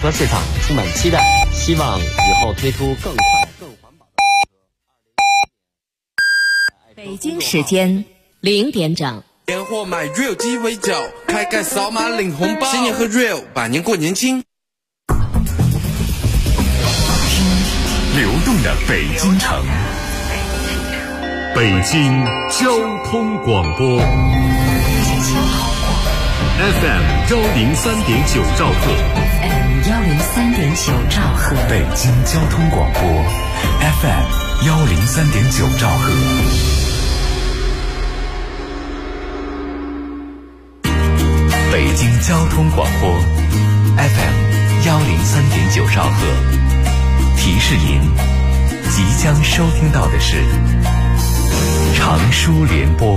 车市场充满期待，希望以后推出更快、更环保的。 北京时间0点整。 年货买 real 鸡尾酒，开盖扫码领红包，新年喝 real， 百年过年轻。 流动的北京城，北京交通广播 FM 103.9兆赫， FM 103.9兆赫， 北京交通广播 FM 103.9兆赫。北京交通广播 FM 103.9兆赫，提示您即将收听到的是长舒联播。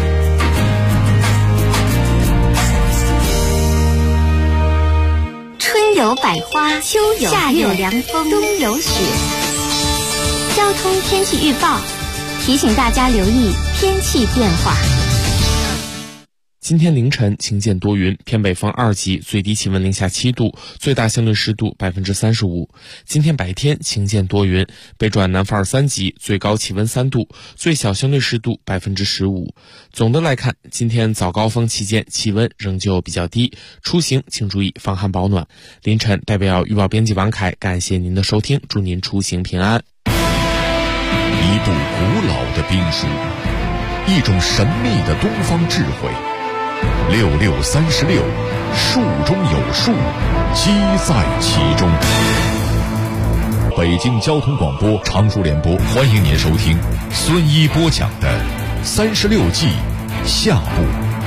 春有百花，秋有夏有凉风，冬有雪。交通天气预报提醒大家留意天气变化。 今天凌晨晴间多云，偏北风2级，最低气温零下7度，最大相对湿度35%。今天白天晴间多云，北转南风2、3级，最高气温3度，最小相对湿度15%。总的来看，今天早高峰期间气温仍旧比较低，出行请注意防寒保暖。凌晨代表预报编辑王凯感谢您的收听，祝您出行平安。 一部古老的兵书，一种神秘的东方智慧。6636，数中有数，机在其中。北京交通广播长舒联播，欢迎您收听孙一播讲的36计下部。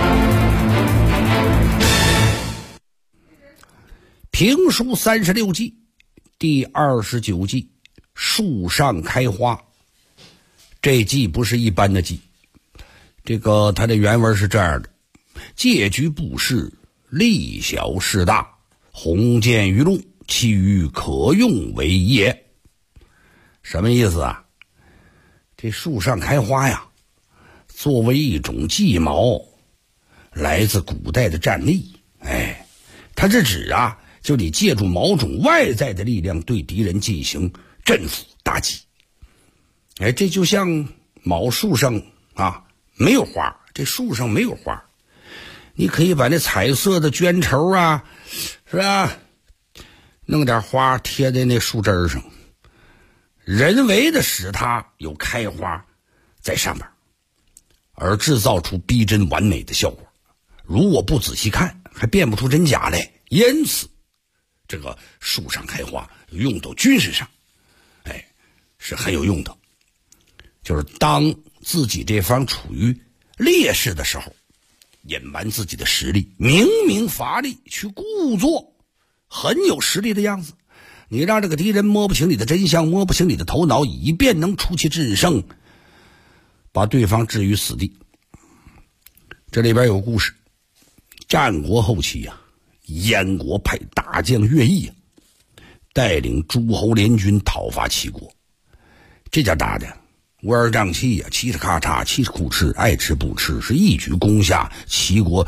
评书36计第29计，树上开花。这计不是一般的计，它的原文是这样的：借局布事，利小事大，鸿渐于路，其余可用为也。什么意思啊？这树上开花呀，作为一种计谋，来自古代的战例。它是指就你借助某种外在的力量对敌人进行镇服打击。这就像某树上没有花，这树上没有花，你可以把那彩色的绢绸是吧，弄点花贴在那树枝上，人为的使它有开花在上面，而制造出逼真完美的效果。如果不仔细看，还辨不出真假来。因此这个树上开花用到军事上是很有用的。就是当自己这方处于劣势的时候，隐瞒自己的实力，明明乏力，去故作很有实力的样子，你让这个敌人摸不清你的真相，摸不清你的头脑，以便能出奇制胜，把对方置于死地。这里边有故事，战国后期燕国派大将乐毅带领诸侯联军讨伐齐国。这家打的乌尔瘴气嘁哧咔嚓，嘁哧酷哧，爱吃不吃，是一举攻下齐国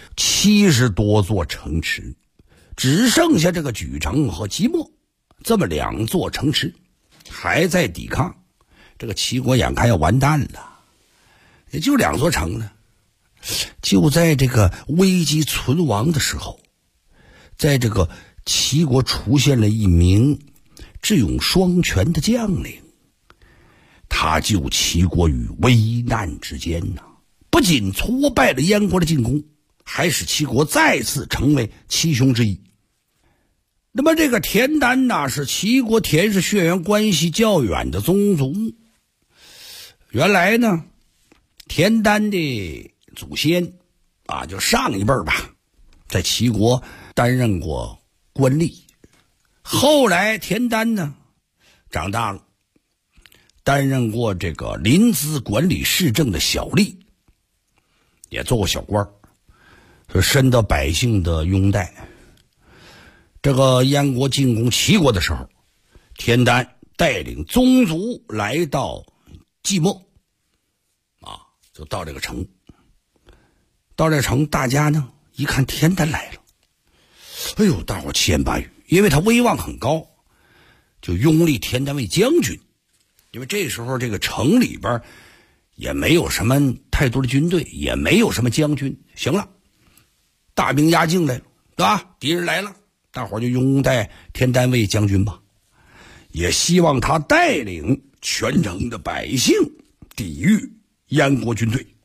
70多座城池，只剩下这个莒城和即墨这么2座城池还在抵抗。这个齐国眼看要完蛋了，也就2座城呢。就在这个危机存亡的时候，在这个齐国出现了一名智勇双全的将领，他救齐国于危难之间不仅挫败了燕国的进攻，还使齐国再次成为七雄之一。那么这个田丹是齐国田氏血缘关系较远的宗族。原来呢，田丹的祖先就上一辈吧，在齐国担任过官吏。后来田丹呢长大了，担任过这个临淄管理市政的小吏，也做过小官，深得百姓的拥戴。这个燕国进攻齐国的时候，田丹带领宗族来到即墨就到这个城。到这城，大家呢一看田丹来了，大伙七言八语， 因为他威望很高，就拥立田丹为将军。因为这时候这个城里边也没有什么太多的军队，也没有什么将军，行了，大兵压境来了，对吧？敌人来了，大伙就拥戴田丹为将军吧，也希望他带领全城的百姓抵御燕国军队。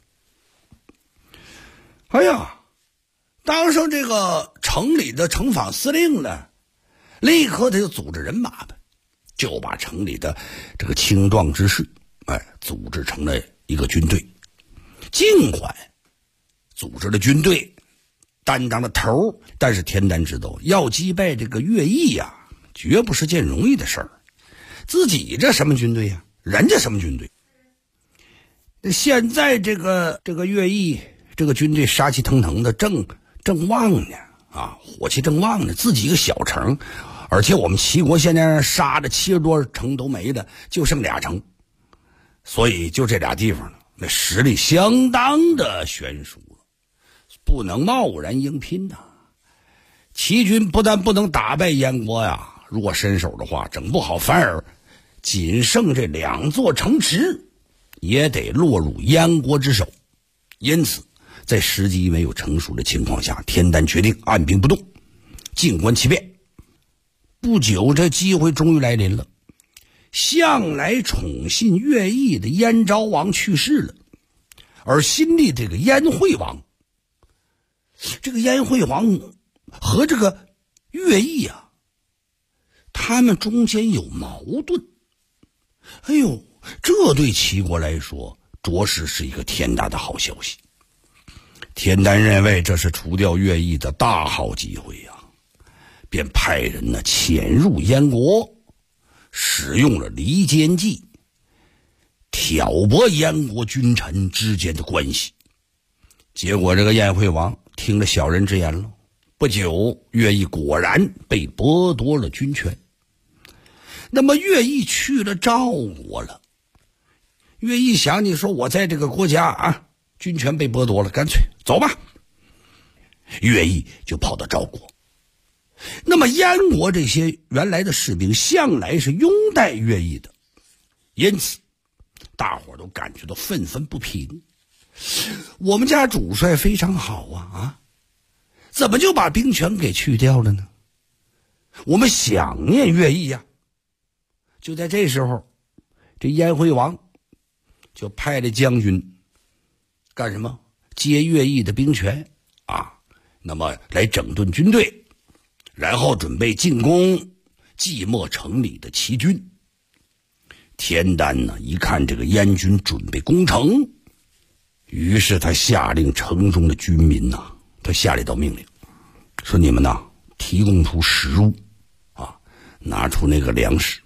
哎呀，当上这个城里的城防司令呢，立刻他就组织人马呗，就把城里的这个青壮之士组织成了一个军队。尽管组织的军队担当了头，但是田丹知道要击败这个乐毅呀，绝不是件容易的事儿。自己这什么军队呀？人家什么军队？现在这个乐毅这个军队杀气腾腾的，正旺呢啊，火气正旺呢，自己一个小城，而且我们齐国现在杀的70多城都没了，就剩2城，所以就这俩地方呢，那实力相当的悬殊了，不能贸然硬拼呐。齐军不但不能打败燕国呀，如果伸手的话，整不好反而仅剩这2座城池也得落入燕国之手。因此在时机没有成熟的情况下，田丹决定按兵不动，静观其变。不久，这机会终于来临了。向来宠信乐毅的燕昭王去世了，而新立这个燕惠王，这个燕惠王和这个乐毅啊，他们中间有矛盾。哎呦，这对齐国来说着实是一个天大的好消息。田丹认为这是除掉乐毅的大好机会呀，便派人呢潜入燕国，使用了离间计，挑拨燕国君臣之间的关系。结果这个燕惠王听了小人之言了，不久乐毅果然被剥夺了军权。那么乐毅去了赵国了，乐毅想，你说我在这个国家啊，军权被剥夺了，干脆走吧。乐毅就跑到赵国。那么燕国这些原来的士兵向来是拥戴乐毅的，因此大伙都感觉到愤愤不平。我们家主帅非常好啊，怎么就把兵权给去掉了呢？我们想念乐毅呀。就在这时候，这燕惠王就派了将军干什么？接乐毅的兵权啊，那么来整顿军队，然后准备进攻寂寞城里的齐军。田丹呢，一看这个燕军准备攻城，于是他下令城中的军民呐，他下了一道命令，说你们呐，提供出食物啊，拿出那个粮食，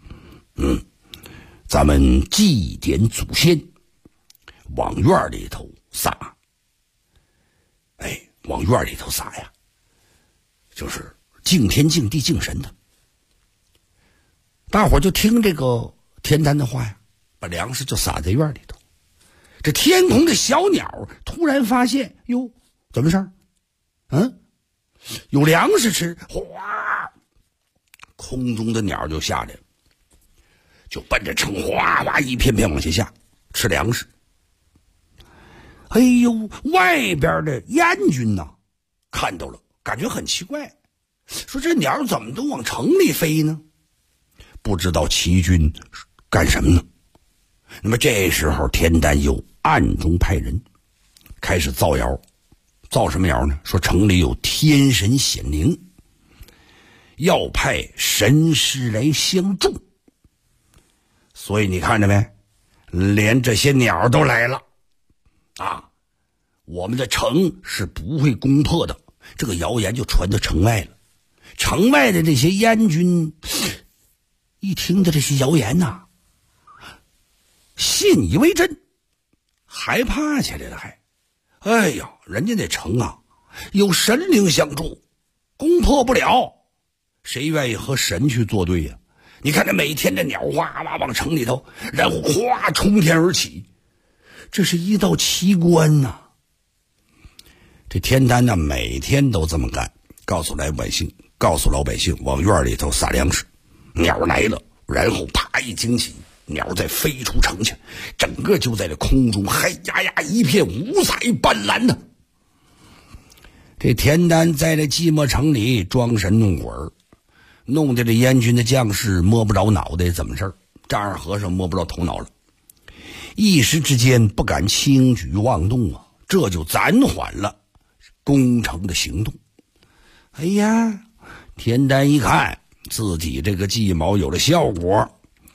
咱们祭奠祖先，往院里头撒。往院里头撒呀，就是敬天敬地敬神的。大伙就听这个田丹的话呀，把粮食就撒在院里头。这天空的小鸟突然发现，哟，怎么回事？有粮食吃，哗，空中的鸟就下来了，就奔着城哗哗一片片往下下吃粮食。哎呦，外边的燕军呐，看到了，感觉很奇怪，说这鸟怎么都往城里飞呢？不知道齐军干什么呢？那么这时候田丹又暗中派人开始造谣。造什么谣呢？说城里有天神显灵，要派神师来相助。所以你看着没，连这些鸟都来了啊！我们的城是不会攻破的。这个谣言就传到城外了。城外的这些燕军一听到这些谣言呐，信以为真，害怕起来了还。哎呀，人家那城啊，有神灵相助，攻破不了，谁愿意和神去作对呀？你看这每天的鸟哇哇往城里头，然后哗冲天而起，这是一道奇观呐。这田丹呢，每天都这么干，告诉老百姓告诉老百姓往院里头撒粮食。鸟来了，然后啪一惊起，鸟再飞出城去，整个就在这空中嗨呀呀一片五彩斑斓的。这田丹在这寂寞城里装神弄鬼，弄得这燕军的将士摸不着脑袋，怎么事儿？丈二和尚摸不着头脑了，一时之间不敢轻举妄动啊，这就暂缓了攻城的行动。哎呀，田丹一看自己这个计谋有了效果，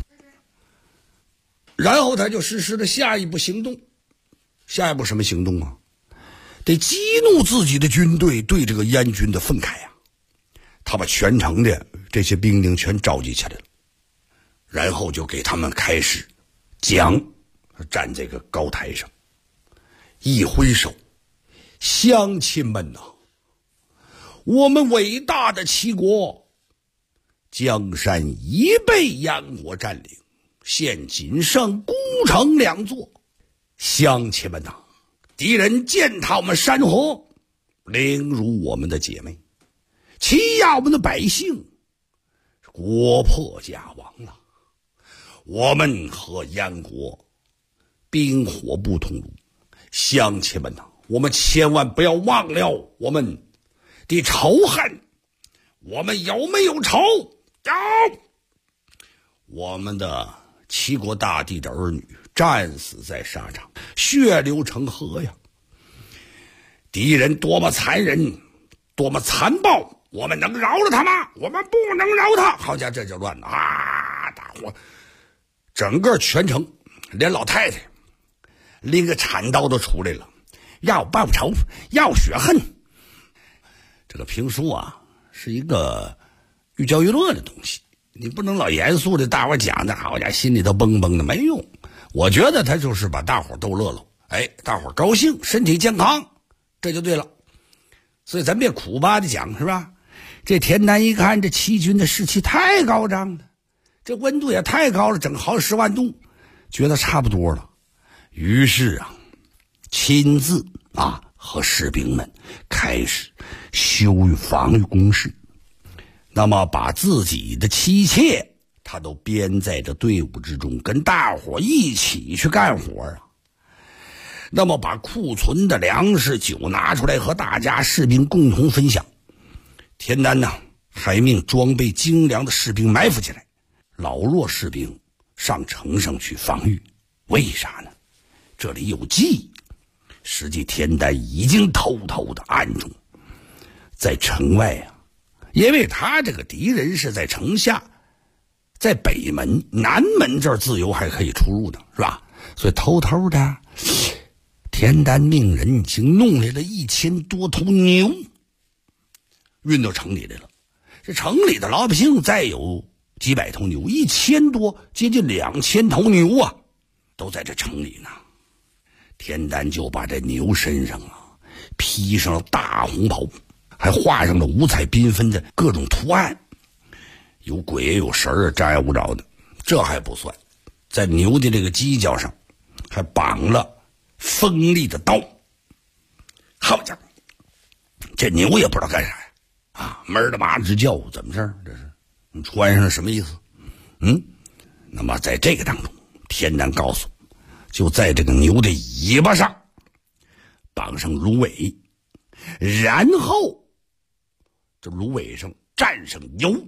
然后他就实施了下一步行动。下一步什么行动啊？得激怒自己的军队对这个燕军的愤慨啊！他把全城的这些兵丁全召集起来了，然后就给他们开始讲，站在个高台上，一挥手，乡亲们呐，我们伟大的齐国，江山已被燕国占领，现仅剩孤城2座。乡亲们呐，敌人践踏我们山河，凌辱我们的姐妹，欺压我们的百姓，国破家亡了。我们和燕国冰火不同炉，乡亲们呐，我们千万不要忘了我们的仇恨。我们有没有仇？有。我们的齐国大帝的儿女战死在沙场，血流成河呀！敌人多么残忍，多么残暴，我们能饶了他吗？我们不能饶他！好家伙，这就乱了啊！大伙整个全城，连老太太拎个铲刀都出来了，要报仇，要雪恨。这个评书啊，是一个寓教于乐的东西，你不能老严肃的大伙讲的，好家伙心里头蹦蹦的，没用。我觉得他就是把大伙逗乐了，哎，大伙高兴，身体健康，这就对了。所以咱别苦巴的讲，是吧？这田丹一看这齐军的士气太高涨了，这温度也太高了，整好10万度，觉得差不多了，于是啊，亲自和士兵们开始修防御工事。那么把自己的妻妾他都编在这队伍之中，跟大伙一起去干活啊。那么把库存的粮食酒拿出来和大家士兵共同分享。田丹呢还命装备精良的士兵埋伏起来，老弱士兵上城上去防御。为啥呢？这里有计。实际田丹已经偷偷的暗中在城外啊，因为他这个敌人是在城下，在北门南门这儿自由还可以出入的，是吧？所以偷偷的田丹命人已经弄来了1000多头牛，运到城里来了。这城里的老百姓再有几百头牛，1000多，接近2000头牛啊，都在这城里呢。田丹就把这牛身上披上了大红袍，还画上了五彩缤纷的各种图案，有鬼也有神儿，张牙舞爪的。这还不算，在牛的这个犄角上还绑了锋利的刀。好家伙，这牛也不知道干啥呀，闷儿的嘛直叫，怎么事儿？这是你穿上了什么意思？那么在这个当中，田丹告诉，就在这个牛的尾巴上绑上芦苇，然后这芦苇上蘸上油，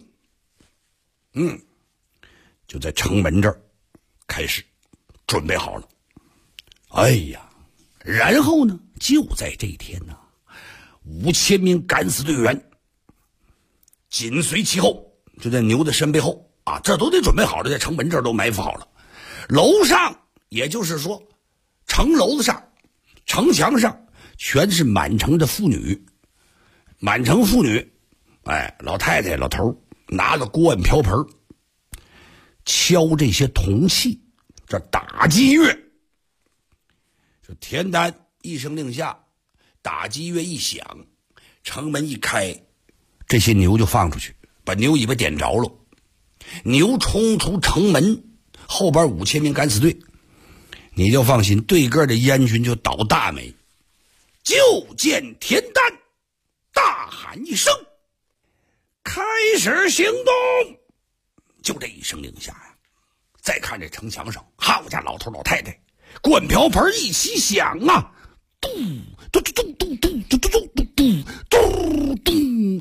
就在城门这儿开始准备好了。哎呀，然后呢，就在这一天呢，5000名敢死队员紧随其后，就在牛的身背后啊，这都得准备好了，在城门这儿都埋伏好了。楼上，也就是说城楼子上、城墙上全是满城的妇女，满城妇女，老太太老头拿了锅碗瓢盆敲这些铜器，这打击乐。这田丹一声令下，打击乐一响，城门一开，这些牛就放出去，把牛尾巴点着了，牛冲出城门，后边5000名敢死队，你就放心，对个的燕军就倒大霉。就见田丹大喊一声： 开始行动！就这一声令下呀，再看这城墙上，好家老头老太太，灌瓢盆一起响啊，嘟嘟嘟嘟嘟嘟嘟嘟嘟嘟嘟嘟，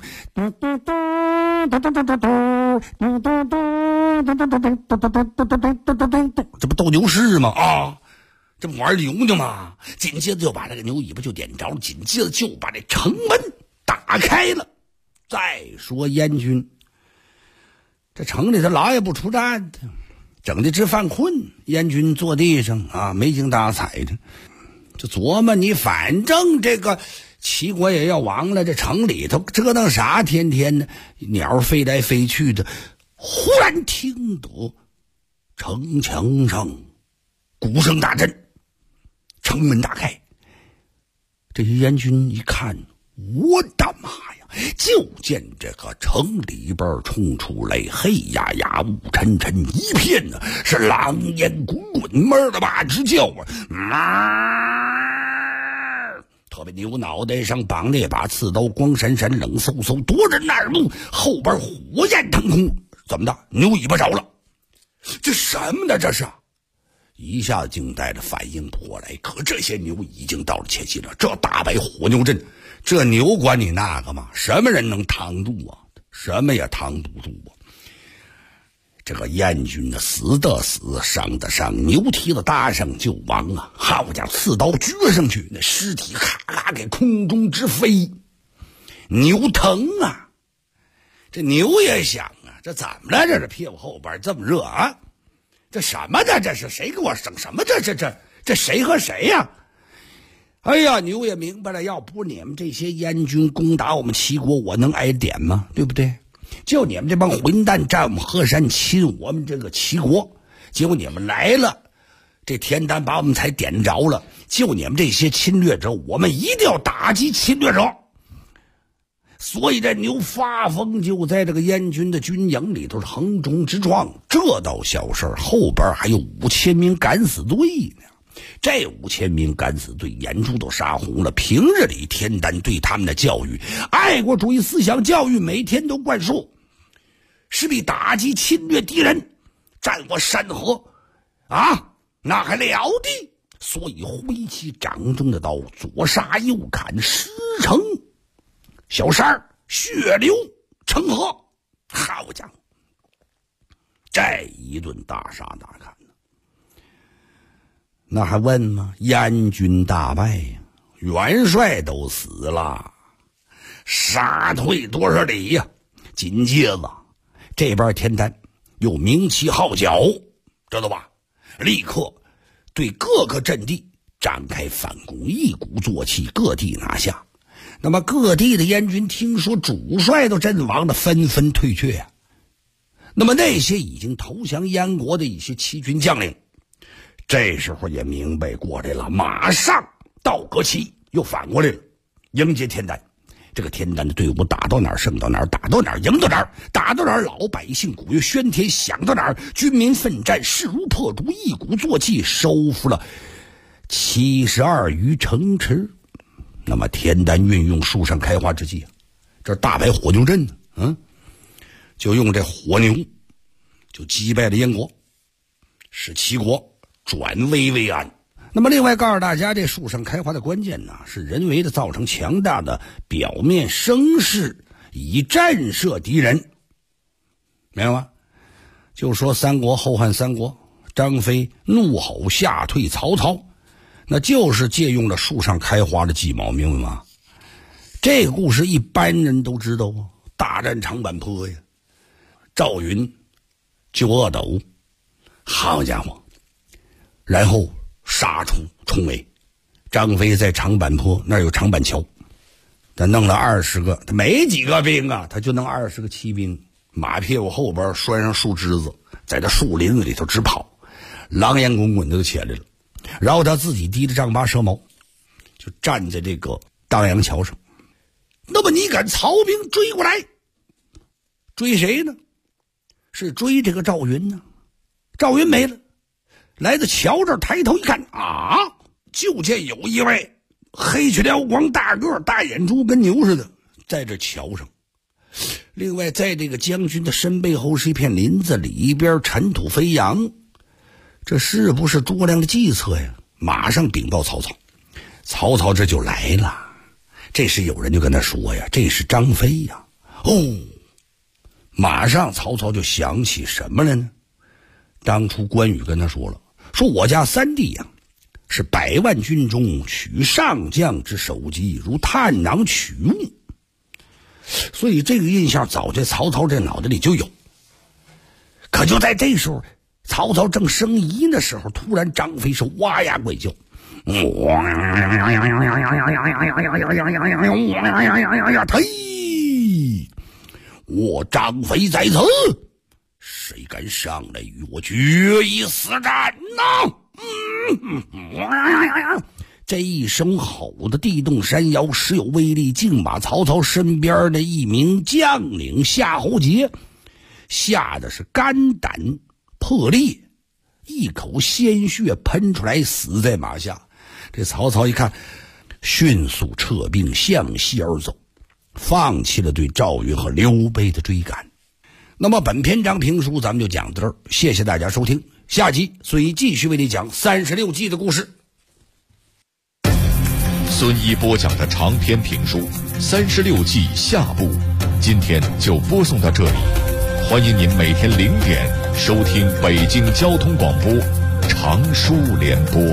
这不斗牛士吗？啊！这不玩牛呢吗？紧接着就把这个牛尾巴就点着了，紧接着就把这城门打开了。再说燕军，这城里头老也不出战的，整的直犯困。燕军坐地上啊，没精打采的，就琢磨你反正这个齐国也要亡了，这城里头折腾啥？天天的鸟飞来飞去的。忽然听得城墙上鼓声大震，城门打开，这些燕军一看，我的妈呀！就见这个城里边冲出来黑压压雾沉沉一片呢，是狼烟滚滚，闷的哇直叫特别牛脑袋上绑着一把刺刀，光闪闪冷飕飕，夺人耳目，后边火焰腾空。怎么的？牛尾巴着了？这什么呢？这是一下子惊呆了，反应不过来。可这些牛已经到了前线了，这大白火牛阵，这牛管你那个嘛？什么人能扛住啊？什么也扛不住啊！这个燕军呢，死的死，伤的伤，牛蹄子搭上就亡啊！好家伙，刺刀撅上去，那尸体咔咔给空中直飞，牛疼啊！这牛也想啊，这怎么了？这是屁股后边这么热啊？这什么呢？这是谁给我整什么？这谁和谁呀？哎呀，牛也明白了，要不你们这些燕军攻打我们齐国，我能挨点吗？对不对？就你们这帮混蛋占我们河山，侵我们这个齐国，结果你们来了，这田单把我们才点着了。就你们这些侵略者，我们一定要打击侵略者。所以这牛发疯，就在这个燕军的军营里头横冲直撞。这倒小事，后边还有5000名敢死队呢。这5000名敢死队眼珠都杀红了。平日里田单对他们的教育，爱国主义思想教育每天都灌输，是比打击侵略敌人、占我山河啊，那还了得！所以挥起掌中的刀，左杀右砍，石城小山血流成河。好家伙，这一顿大杀大砍呢，那还问吗？燕军大败呀，元帅都死了，杀退多少里呀？紧接着这边田单又明旗号角，知道吧？立刻对各个阵地展开反攻，一鼓作气，各地拿下。那么各地的燕军听说主帅都阵亡了，纷纷退却呀。那么那些已经投降燕国的一些齐军将领，这时候也明白过来了，马上到葛齐又反过来了，迎接田单。这个田单的队伍打到哪儿胜到哪儿，打到哪儿赢到哪儿，打到哪儿老百姓鼓乐喧天响到哪儿，军民奋战势如破竹，一鼓作气收复了72余城池。那么田单运用树上开花之际，这大白火牛阵呢，就用这火牛就击败了燕国，使齐国转危为安。那么另外告诉大家，这树上开花的关键呢，是人为的造成强大的表面声势，以震慑敌人，明白吗？就说三国后汉三国，张飞怒吼吓退曹操，那就是借用了树上开花的计谋，明白吗？这个故事一般人都知道啊，大战长坂坡呀，赵云救阿斗，好家伙，然后杀出重围。张飞在长坂坡那儿有长坂桥，他弄了20个，他没几个兵啊，他就弄20个骑兵，马屁股后边拴上树枝子，在这树林子里头直跑，狼烟滚滚的就起来了。然后他自己提着丈八蛇矛，就站在这个荡阳桥上。那么你赶曹兵追过来，追谁呢？是追这个赵云呢。赵云没了，来到桥这儿，抬头一看啊，就见有一位黑黢撩光大个大眼珠跟牛似的在这桥上。 另外，在这个将军的身背后是一片林子，里边尘土飞扬，这是不是诸葛亮的计策呀？马上禀报曹操，曹操这就来了。这时有人就跟他说呀，这是张飞呀。哦，马上曹操就想起什么了呢？当初关羽跟他说了，说我家三弟呀，是100万军中取上将之首级，如探囊取物。所以这个印象早在曹操这脑袋里就有。可就在这时候，曹操正生疑的时候，突然张飞是哇呀鬼叫，呸！我张飞在此，谁敢上来与我决一死战呢？这一声吼的地动山摇，时有威力，竟把曹操身边的一名将领夏侯杰吓得是肝胆破裂，一口鲜血喷出来，死在马下。这曹操一看，迅速撤兵向西而走，放弃了对赵云和刘备的追赶。那么本篇章评书咱们就讲到这儿，谢谢大家收听，下集所以继续为你讲36计的故事。 孙一播讲的长篇评书《36计》下部，今天就播送到这里。欢迎您每天0点收听北京交通广播长书联播。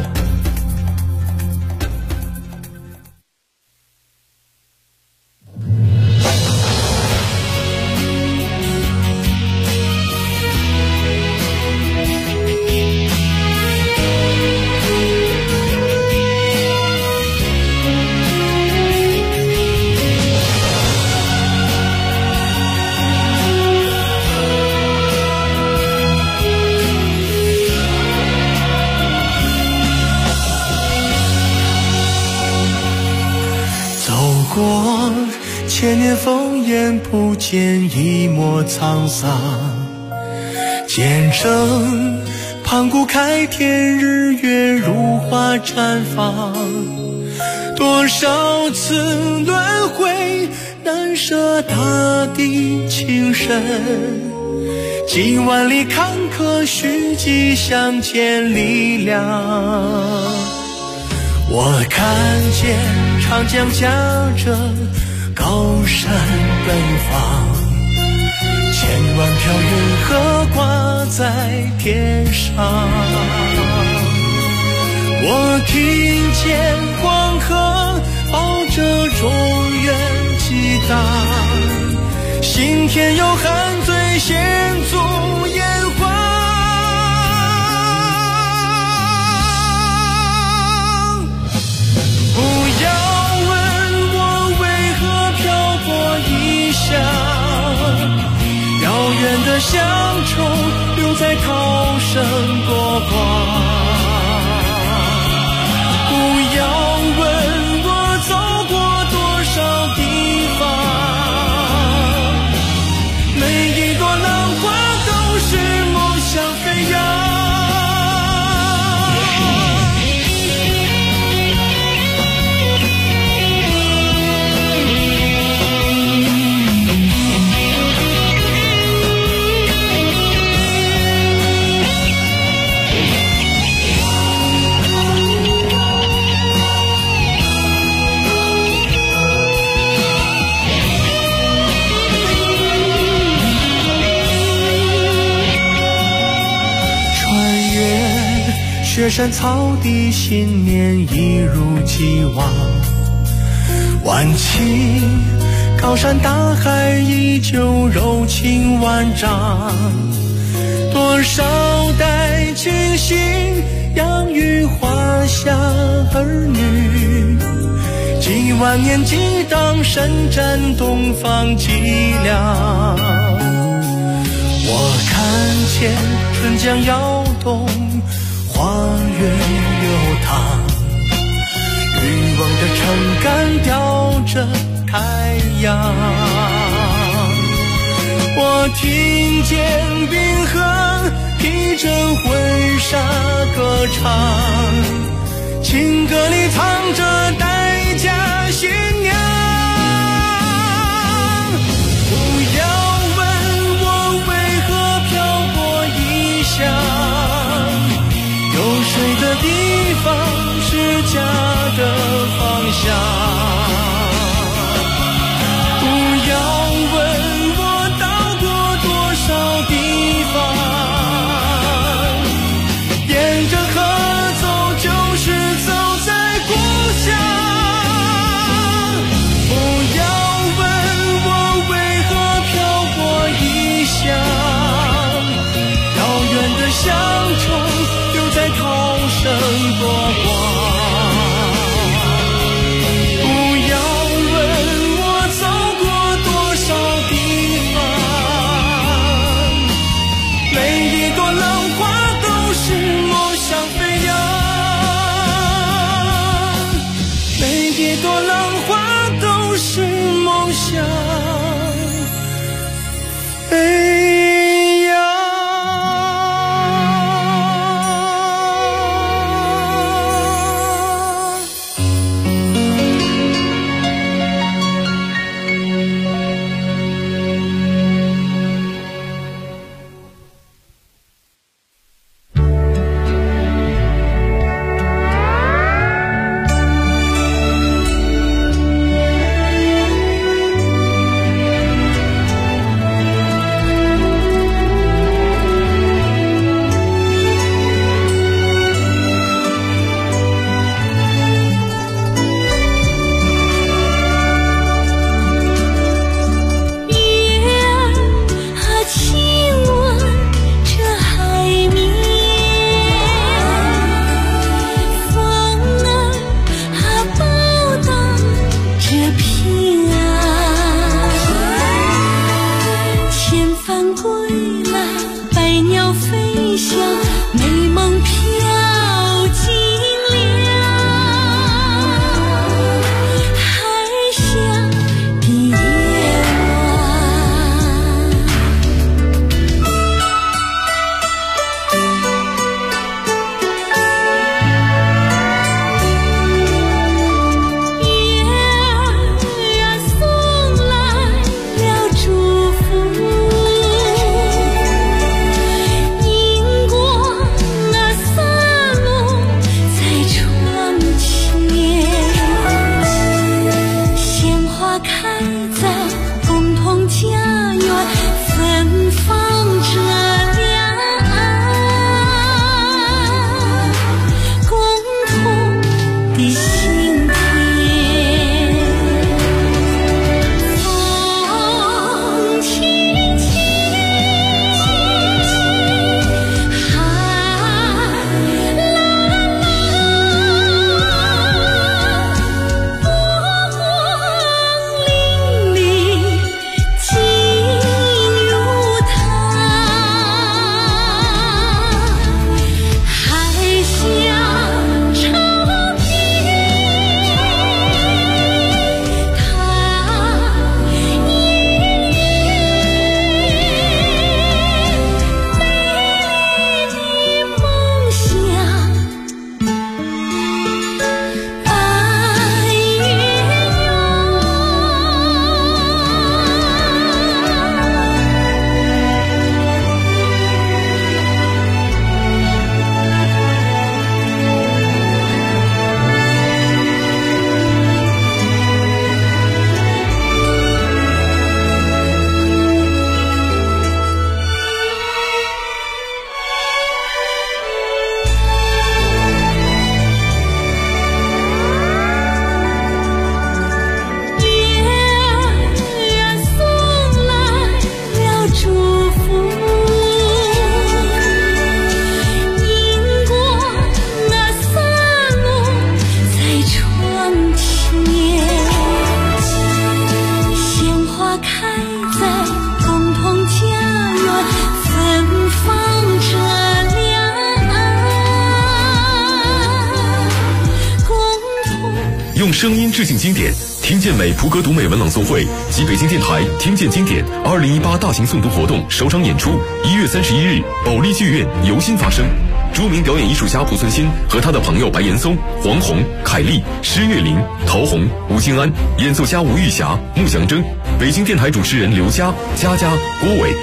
千年烽烟不见一抹沧桑，见证盘古开天，日月如花绽放。多少次轮回，难舍大地情深。几万里坎坷，虚迹相见力量。我看见长江驾着高山奔放，千万条云河挂在天上。我听见黄河抱着中原激荡，心田有汉醉险阻烟花。不要问我为何漂泊异乡，遥远的乡愁留在涛声波光。不要问我走过多少地方，每一朵浪花都是梦想飞扬。雪山草地，信念一如既往。万顷高山大海，依旧柔情万丈。多少代精心养育华夏儿女，几万年激荡，深占东方脊梁。我看见春江摇动，花园流淌，渔翁的撑杆吊着太阳。我听见冰河披着婚纱歌唱，情歌里藏着代价新娘。不要用声音致敬经典，听见美普格读美文朗诵会及北京电台听见经典2018大型诵读活动首场演出1月31日保利剧院由心发生。著名表演艺术家濮存昕和他的朋友白岩松、黄宏、凯丽、施月玲、陶虹、吴京安，演奏家吴玉霞、穆祥征，北京电台主持人刘佳、佳佳、郭伟